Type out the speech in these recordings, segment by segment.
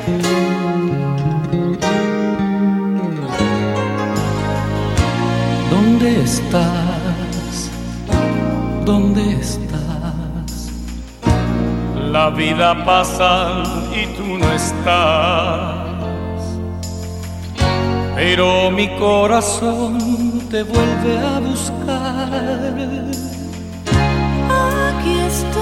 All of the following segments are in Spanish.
¿Dónde estás? ¿Dónde estás? La vida pasa y tú no estás, pero mi corazón te vuelve a buscar. Aquí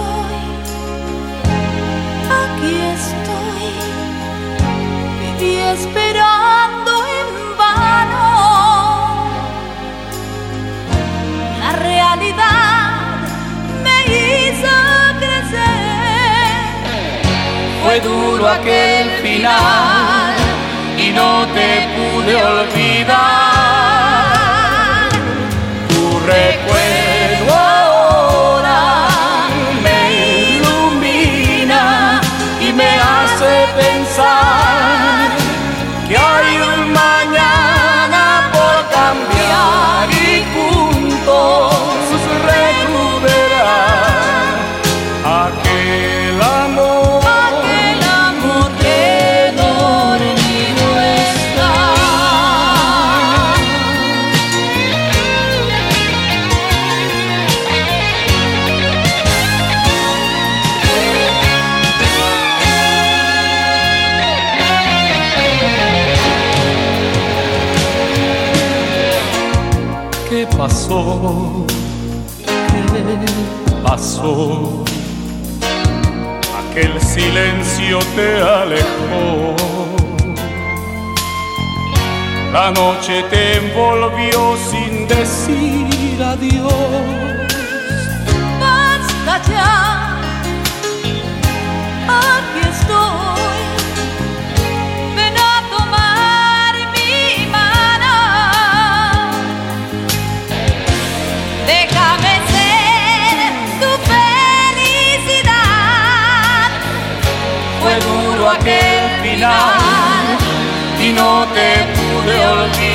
estoy, viví esperando en vano. La realidad me hizo crecer. Fue duro aquel final y no te pude olvidar. Tu recuerdo ahora me ilumina y me hace pensar que hay un mañana por cambiar y juntos recuperar aquel amor que dormido está. ¿Qué pasó? ¿Qué pasó? Aquel silencio te alejó. La noche te envolvió sin decir adiós. Basta ya, aquí estoy. Ven a tomar mi mano. Déjame ser tu felicidad. Fue duro aquel final y no te pude olvidar.